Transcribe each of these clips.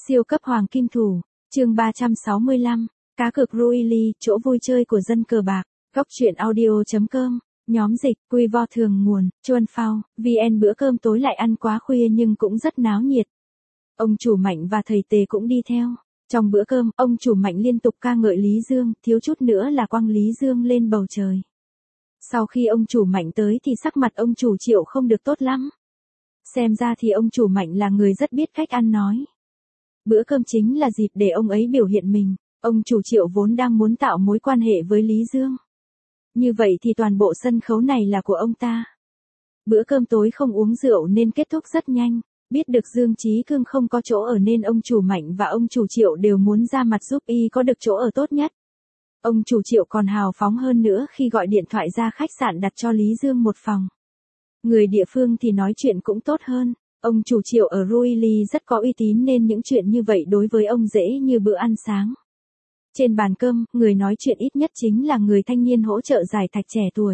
Siêu cấp hoàng kim thủ, chương 365, cá cược Ruili, chỗ vui chơi của dân cờ bạc, góc truyện audio.com, nhóm dịch, quy vo thường nguồn, Chuan Phao, VN. Bữa cơm tối lại ăn quá khuya nhưng cũng rất náo nhiệt. Ông chủ Mạnh và thầy Tề cũng đi theo. Trong bữa cơm, ông chủ Mạnh liên tục ca ngợi Lý Dương, thiếu chút nữa là quăng Lý Dương lên bầu trời. Sau khi ông chủ Mạnh tới thì sắc mặt ông chủ Triệu không được tốt lắm. Xem ra thì ông chủ Mạnh là người rất biết cách ăn nói. Bữa cơm chính là dịp để ông ấy biểu hiện mình. Ông chủ Triệu vốn đang muốn tạo mối quan hệ với Lý Dương. Như vậy thì toàn bộ sân khấu này là của ông ta. Bữa cơm tối không uống rượu nên kết thúc rất nhanh. Biết được Dương Chí Cương không có chỗ ở nên ông chủ Mạnh và ông chủ Triệu đều muốn ra mặt giúp y có được chỗ ở tốt nhất. Ông chủ Triệu còn hào phóng hơn nữa khi gọi điện thoại ra khách sạn đặt cho Lý Dương một phòng. Người địa phương thì nói chuyện cũng tốt hơn. Ông chủ Triệu ở Ruili rất có uy tín nên những chuyện như vậy đối với ông dễ như bữa ăn sáng. Trên bàn cơm, người nói chuyện ít nhất chính là người thanh niên hỗ trợ giải thạch trẻ tuổi.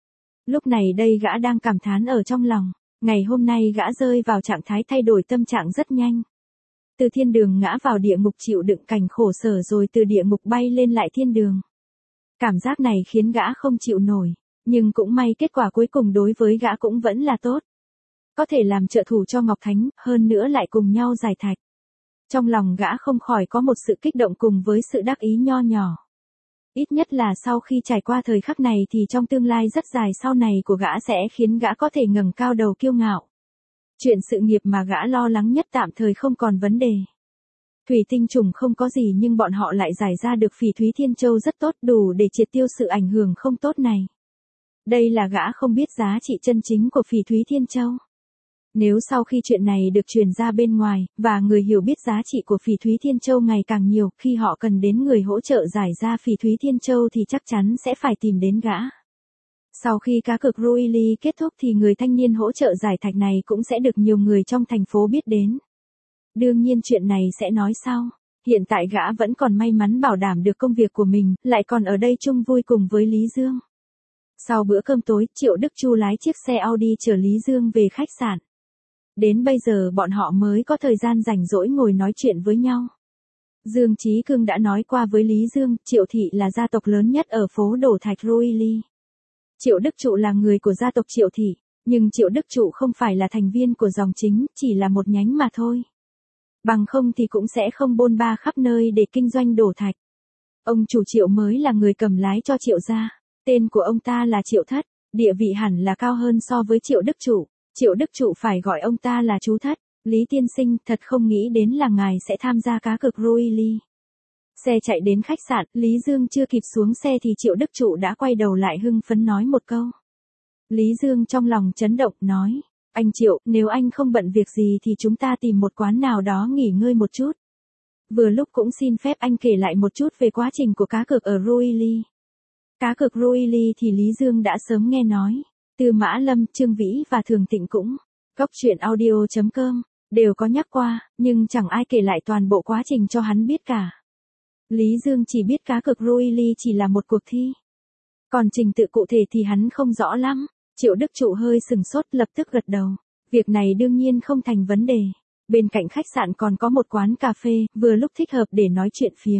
Lúc này đây gã đang cảm thán ở trong lòng. Ngày hôm nay gã rơi vào trạng thái thay đổi tâm trạng rất nhanh. Từ thiên đường ngã vào địa ngục chịu đựng cảnh khổ sở rồi từ địa ngục bay lên lại thiên đường. Cảm giác này khiến gã không chịu nổi. Nhưng cũng may kết quả cuối cùng đối với gã cũng vẫn là tốt. Có thể làm trợ thủ cho Ngọc Thánh, hơn nữa lại cùng nhau giải thạch. Trong lòng gã không khỏi có một sự kích động cùng với sự đắc ý nho nhỏ. Ít nhất là sau khi trải qua thời khắc này thì trong tương lai rất dài sau này của gã sẽ khiến gã có thể ngẩng cao đầu kiêu ngạo. Chuyện sự nghiệp mà gã lo lắng nhất tạm thời không còn vấn đề. Thủy tinh trùng không có gì nhưng bọn họ lại giải ra được Phỉ Thúy Thiên Châu rất tốt đủ để triệt tiêu sự ảnh hưởng không tốt này. Đây là gã không biết giá trị chân chính của Phỉ Thúy Thiên Châu. Nếu sau khi chuyện này được truyền ra bên ngoài, và người hiểu biết giá trị của Phỉ Thúy Thiên Châu ngày càng nhiều, khi họ cần đến người hỗ trợ giải ra Phỉ Thúy Thiên Châu thì chắc chắn sẽ phải tìm đến gã. Sau khi cá cược Ruili kết thúc thì người thanh niên hỗ trợ giải thạch này cũng sẽ được nhiều người trong thành phố biết đến. Đương nhiên chuyện này sẽ nói sau. Hiện tại gã vẫn còn may mắn bảo đảm được công việc của mình, lại còn ở đây chung vui cùng với Lý Dương. Sau bữa cơm tối, Triệu Đức Chu lái chiếc xe Audi chở Lý Dương về khách sạn. Đến bây giờ bọn họ mới có thời gian rảnh rỗi ngồi nói chuyện với nhau. Dương Chí Cương đã nói qua với Lý Dương, Triệu Thị là gia tộc lớn nhất ở phố Đổ Thạch Ruili. Triệu Đức Trụ là người của gia tộc Triệu Thị, nhưng Triệu Đức Trụ không phải là thành viên của dòng chính, chỉ là một nhánh mà thôi. Bằng không thì cũng sẽ không bôn ba khắp nơi để kinh doanh đổ thạch. Ông chủ Triệu mới là người cầm lái cho Triệu gia. Tên của ông ta là Triệu Thất, địa vị hẳn là cao hơn so với Triệu Đức Trụ. Triệu Đức Trụ phải gọi ông ta là chú Thất. Lý tiên sinh, thật không nghĩ đến là ngài sẽ tham gia cá cược Ruili. Xe chạy đến khách sạn, Lý Dương chưa kịp xuống xe thì Triệu Đức Trụ đã quay đầu lại hưng phấn nói một câu. Lý Dương trong lòng chấn động nói, anh Triệu, nếu anh không bận việc gì thì chúng ta tìm một quán nào đó nghỉ ngơi một chút. Vừa lúc cũng xin phép anh kể lại một chút về quá trình của cá cược ở Ruili. Cá cược Ruili thì Lý Dương đã sớm nghe nói. Từ Mã Lâm, Trương Vĩ và Thường Tịnh cũng, góc truyện audio.com, đều có nhắc qua, nhưng chẳng ai kể lại toàn bộ quá trình cho hắn biết cả. Lý Dương chỉ biết cá cược Ruili chỉ là một cuộc thi. Còn trình tự cụ thể thì hắn không rõ lắm. Triệu Đức Trụ hơi sừng sốt lập tức gật đầu. Việc này đương nhiên không thành vấn đề. Bên cạnh khách sạn còn có một quán cà phê, vừa lúc thích hợp để nói chuyện phiếm.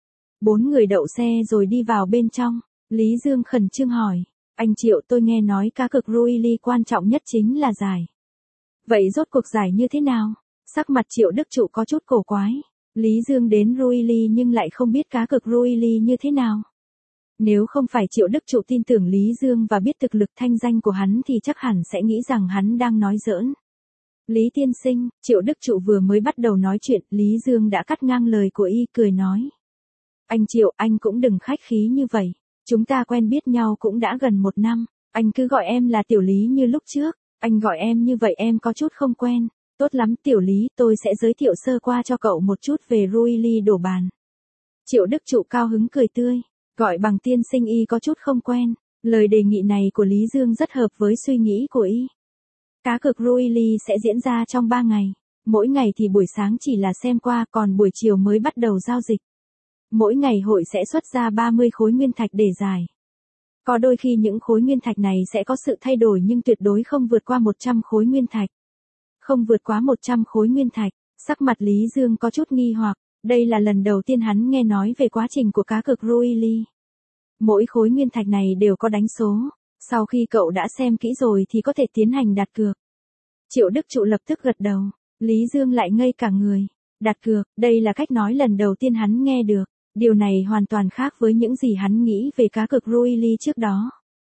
4 người đậu xe rồi đi vào bên trong. Lý Dương khẩn trương hỏi. Anh Triệu, tôi nghe nói cá cược Ruili quan trọng nhất chính là giải. Vậy rốt cuộc giải như thế nào? Sắc mặt Triệu Đức Trụ có chút cổ quái. Lý Dương đến Ruili nhưng lại không biết cá cược Ruili như thế nào. Nếu không phải Triệu Đức Trụ tin tưởng Lý Dương và biết thực lực thanh danh của hắn thì chắc hẳn sẽ nghĩ rằng hắn đang nói giỡn. Lý tiên sinh, Triệu Đức Trụ vừa mới bắt đầu nói chuyện, Lý Dương đã cắt ngang lời của y cười nói. Anh Triệu, anh cũng đừng khách khí như vậy. Chúng ta quen biết nhau cũng đã gần 1 năm, anh cứ gọi em là Tiểu Lý như lúc trước, anh gọi em như vậy em có chút không quen. Tốt lắm Tiểu Lý, tôi sẽ giới thiệu sơ qua cho cậu một chút về Ruili đổ bàn. Triệu Đức Trụ cao hứng cười tươi, gọi bằng tiên sinh y có chút không quen. Lời đề nghị này của Lý Dương rất hợp với suy nghĩ của y. Cá cược Ruili sẽ diễn ra trong 3 ngày, mỗi ngày thì buổi sáng chỉ là xem qua còn buổi chiều mới bắt đầu giao dịch. Mỗi ngày hội sẽ xuất ra 30 khối nguyên thạch để giải. Có đôi khi những khối nguyên thạch này sẽ có sự thay đổi nhưng tuyệt đối không vượt qua 100 khối nguyên thạch. Không vượt quá 100 khối nguyên thạch, Sắc mặt Lý Dương có chút nghi hoặc, đây là lần đầu tiên hắn nghe nói về quá trình của cá cược Ruili. Mỗi khối nguyên thạch này đều có đánh số, sau khi cậu đã xem kỹ rồi thì có thể tiến hành đặt cược. Triệu Đức Trụ lập tức gật đầu, Lý Dương lại ngây cả người. Đặt cược, đây là cách nói lần đầu tiên hắn nghe được, điều này hoàn toàn khác với những gì hắn nghĩ về cá cược Ruili trước đó.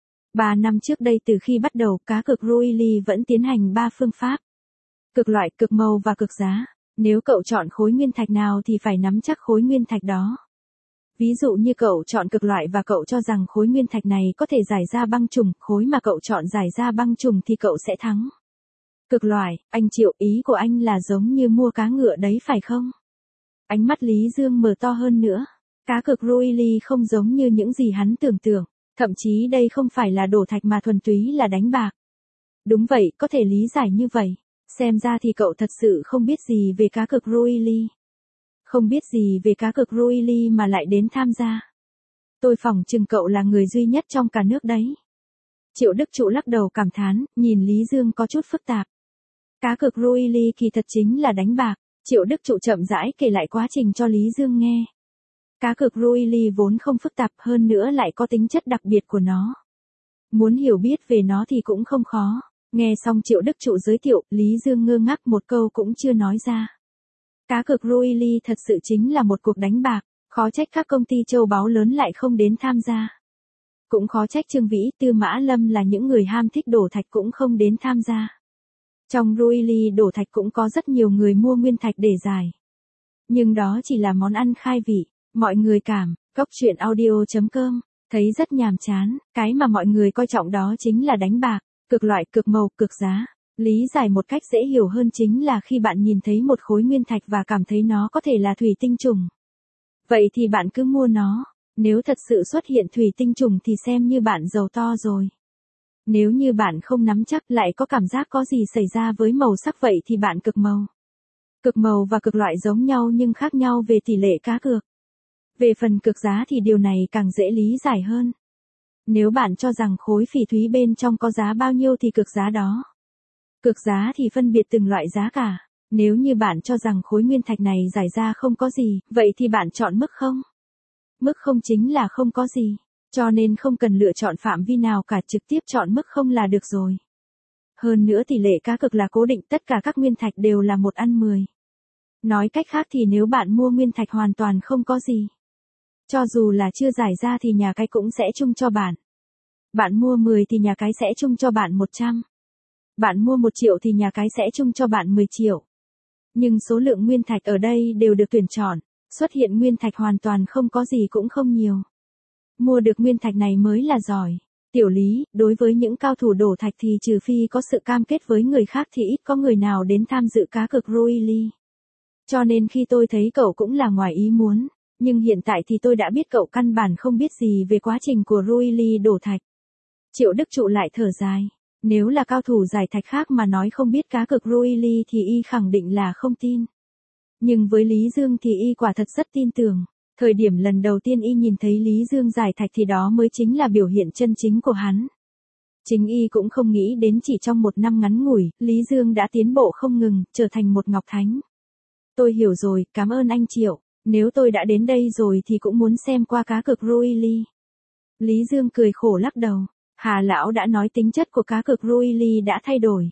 3 năm trước đây từ khi bắt đầu cá cược Ruili vẫn tiến hành 3 phương pháp. Cực loại, cực màu và cực giá. Nếu cậu chọn khối nguyên thạch nào thì phải nắm chắc khối nguyên thạch đó. Ví dụ như cậu chọn cực loại và cậu cho rằng khối nguyên thạch này có thể giải ra băng trùng, khối mà cậu chọn giải ra băng trùng thì cậu sẽ thắng. Cực loại, anh Triệu, ý của anh là giống như mua cá ngựa đấy phải không? Ánh mắt Lý Dương mở to hơn nữa. Cá cược Ruili không giống như những gì hắn tưởng tượng, thậm chí đây không phải là đổ thạch mà thuần túy là đánh bạc. Đúng vậy, có thể lý giải như vậy. Xem ra thì cậu thật sự không biết gì về cá cược Ruili. Không biết gì về cá cược Ruili mà lại đến tham gia. Tôi phỏng chừng cậu là người duy nhất trong cả nước đấy. Triệu Đức Trụ lắc đầu cảm thán, nhìn Lý Dương có chút phức tạp. Cá cược Ruili kỳ thật chính là đánh bạc. Triệu Đức Trụ chậm rãi kể lại quá trình cho Lý Dương nghe. Cá cược Ruili vốn không phức tạp, hơn nữa lại có tính chất đặc biệt của nó. Muốn hiểu biết về nó thì cũng không khó. Nghe xong Triệu Đức Trụ giới thiệu, Lý Dương ngơ ngác một câu cũng chưa nói ra. Cá cược Ruili thật sự chính là một cuộc đánh bạc, khó trách các công ty châu báu lớn lại không đến tham gia. Cũng khó trách Trương Vĩ, Tư Mã Lâm là những người ham thích đổ thạch cũng không đến tham gia. Trong Ruili đổ thạch cũng có rất nhiều người mua nguyên thạch để giải. Nhưng đó chỉ là món ăn khai vị, mọi người cảm, goctruyện.audio.com, thấy rất nhàm chán, cái mà mọi người coi trọng đó chính là đánh bạc. Cực loại, cực màu, cực giá. Lý giải một cách dễ hiểu hơn chính là khi bạn nhìn thấy một khối nguyên thạch và cảm thấy nó có thể là thủy tinh trùng. Vậy thì bạn cứ mua nó. Nếu thật sự xuất hiện thủy tinh trùng thì xem như bạn giàu to rồi. Nếu như bạn không nắm chắc lại có cảm giác có gì xảy ra với màu sắc vậy thì bạn cực màu. Cực màu và cực loại giống nhau nhưng khác nhau về tỷ lệ cá cược. Về phần cực giá thì điều này càng dễ lý giải hơn. Nếu bạn cho rằng khối phỉ thúy bên trong có giá bao nhiêu thì cực giá đó. Cực giá thì phân biệt từng loại giá cả. Nếu như bạn cho rằng khối nguyên thạch này giải ra không có gì, vậy thì bạn chọn mức không. Mức không chính là không có gì. Cho nên không cần lựa chọn phạm vi nào cả, trực tiếp chọn mức không là được rồi. Hơn nữa tỷ lệ cá cược là cố định, tất cả các nguyên thạch đều là 1/10. Nói cách khác thì nếu bạn mua nguyên thạch hoàn toàn không có gì. Cho dù là chưa giải ra thì nhà cái cũng sẽ chung cho bạn. Bạn mua 10 thì nhà cái sẽ chung cho bạn 100. Bạn mua 1 triệu thì nhà cái sẽ chung cho bạn 10 triệu. Nhưng số lượng nguyên thạch ở đây đều được tuyển chọn, xuất hiện nguyên thạch hoàn toàn không có gì cũng không nhiều. Mua được nguyên thạch này mới là giỏi. Tiểu Lý, đối với những cao thủ đổ thạch thì trừ phi có sự cam kết với người khác thì ít có người nào đến tham dự cá cược Ruili. Cho nên khi tôi thấy cậu cũng là ngoài ý muốn. Nhưng hiện tại thì tôi đã biết cậu căn bản không biết gì về quá trình của Ruili đổ thạch. Triệu Đức Trụ lại thở dài. Nếu là cao thủ giải thạch khác mà nói không biết cá cược Ruili thì y khẳng định là không tin. Nhưng với Lý Dương thì y quả thật rất tin tưởng. Thời điểm lần đầu tiên y nhìn thấy Lý Dương giải thạch thì đó mới chính là biểu hiện chân chính của hắn. Chính y cũng không nghĩ đến chỉ trong 1 năm ngắn ngủi, Lý Dương đã tiến bộ không ngừng, trở thành một ngọc thánh. Tôi hiểu rồi, cảm ơn anh Triệu. Nếu tôi đã đến đây rồi thì cũng muốn xem qua cá cược Ruili. Lý Dương cười khổ lắc đầu. Hà lão đã nói tính chất của cá cược Ruili đã thay đổi.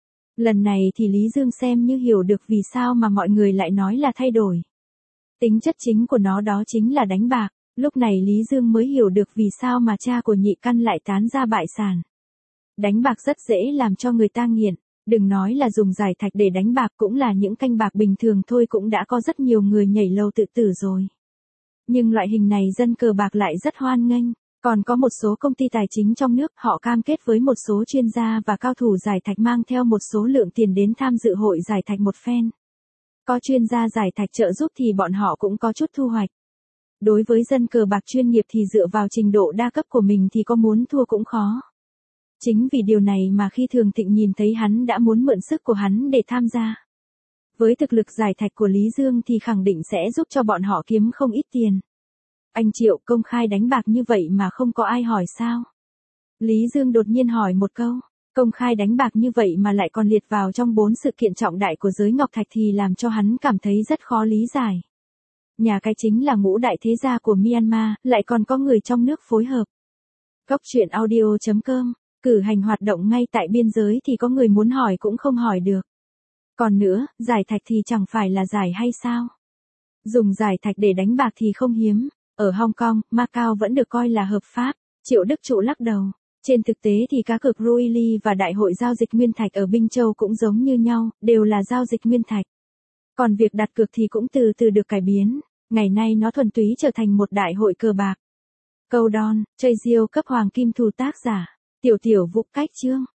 Lần này thì Lý Dương xem như hiểu được vì sao mà mọi người lại nói là thay đổi. Tính chất chính của nó đó chính là đánh bạc. Lúc này Lý Dương mới hiểu được vì sao mà cha của Nhị Căn lại tán ra bại sản. Đánh bạc rất dễ làm cho người ta nghiện. Đừng nói là dùng giải thạch để đánh bạc, cũng là những canh bạc bình thường thôi cũng đã có rất nhiều người nhảy lầu tự tử rồi. Nhưng loại hình này dân cờ bạc lại rất hoan nghênh. Còn có một số công ty tài chính trong nước, họ cam kết với một số chuyên gia và cao thủ giải thạch mang theo một số lượng tiền đến tham dự hội giải thạch một phen. Có chuyên gia giải thạch trợ giúp thì bọn họ cũng có chút thu hoạch. Đối với dân cờ bạc chuyên nghiệp thì dựa vào trình độ đa cấp của mình thì có muốn thua cũng khó. Chính vì điều này mà khi Thường Thịnh nhìn thấy hắn đã muốn mượn sức của hắn để tham gia. Với thực lực giải thạch của Lý Dương thì khẳng định sẽ giúp cho bọn họ kiếm không ít tiền. Anh Triệu, công khai đánh bạc như vậy mà không có ai hỏi sao? Lý Dương đột nhiên hỏi một câu. Công khai đánh bạc như vậy mà lại còn liệt vào trong 4 sự kiện trọng đại của giới ngọc thạch thì làm cho hắn cảm thấy rất khó lý giải. Nhà cái chính là ngũ đại thế gia của Myanmar, lại còn có người trong nước phối hợp. Góc truyện audio.com, cử hành hoạt động ngay tại biên giới thì có người muốn hỏi cũng không hỏi được. Còn nữa, giải thạch thì chẳng phải là giải hay sao? Dùng giải thạch để đánh bạc thì không hiếm, ở Hong Kong, Macau vẫn được coi là hợp pháp. Triệu Đức Trụ lắc đầu. Trên thực tế thì cá cược Ruili và Đại hội giao dịch nguyên thạch ở Binh Châu cũng giống như nhau, đều là giao dịch nguyên thạch. Còn việc đặt cược thì cũng từ từ được cải biến, ngày nay nó thuần túy trở thành một đại hội cờ bạc. Câu đon, chơi diêu cấp hoàng kim thù tác giả, Tiểu Vũ cách chương.